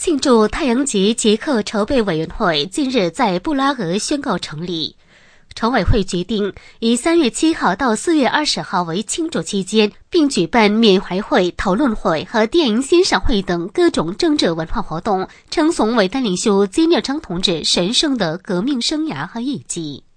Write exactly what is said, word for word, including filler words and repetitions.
庆祝太阳节捷克筹备委员会近日在布拉格宣告成立。筹委会决定以三月七号到四月二十号为庆祝期间，并举办缅怀会、讨论会和电影欣赏会等各种政治文化活动，称颂伟大领袖金日成同志神圣的革命生涯和业绩。